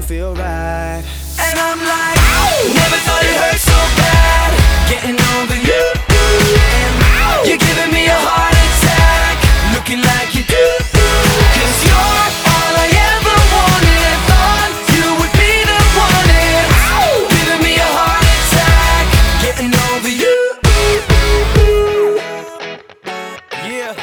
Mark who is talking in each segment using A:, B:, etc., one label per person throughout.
A: don't feel right.
B: And I'm like, never thought it hurt so bad, getting over you. And you're giving me a heart attack, looking like you do. 'Cause you're all I ever wanted, thought you would be the one. And giving me a heart attack, getting over you.
A: Yeah.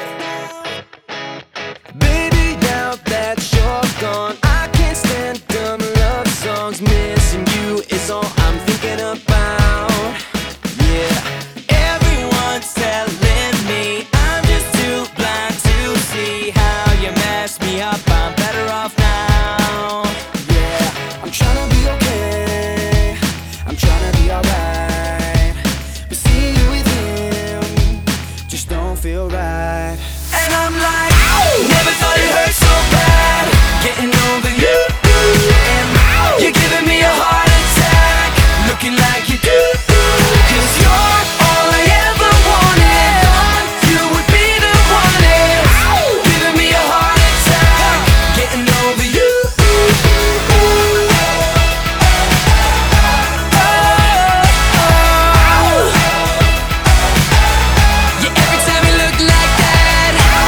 A: Baby, now that you're gone, I can't stand dumb love songs. Missing you is all I'm thinking about. Yeah.
B: Everyone's telling me I'm just too blind to see how you messed me up. I'm better off now.
A: Yeah, I'm trying to be okay, I'm trying to be alright, but seeing you with him just don't feel right.
B: And I'm like, never thought it hurt so bad, getting over you. And you're giving me a heart attack, looking like you do. 'Cause you're all I ever wanted, thought you would be the one. And giving me a heart attack, getting over you. Yeah, every time you look like that,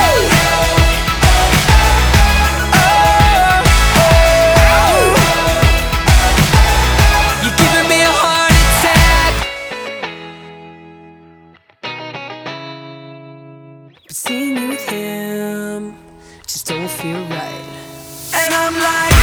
B: you're giving me a heart attack. But seeing you with him just don't feel right. And I'm like,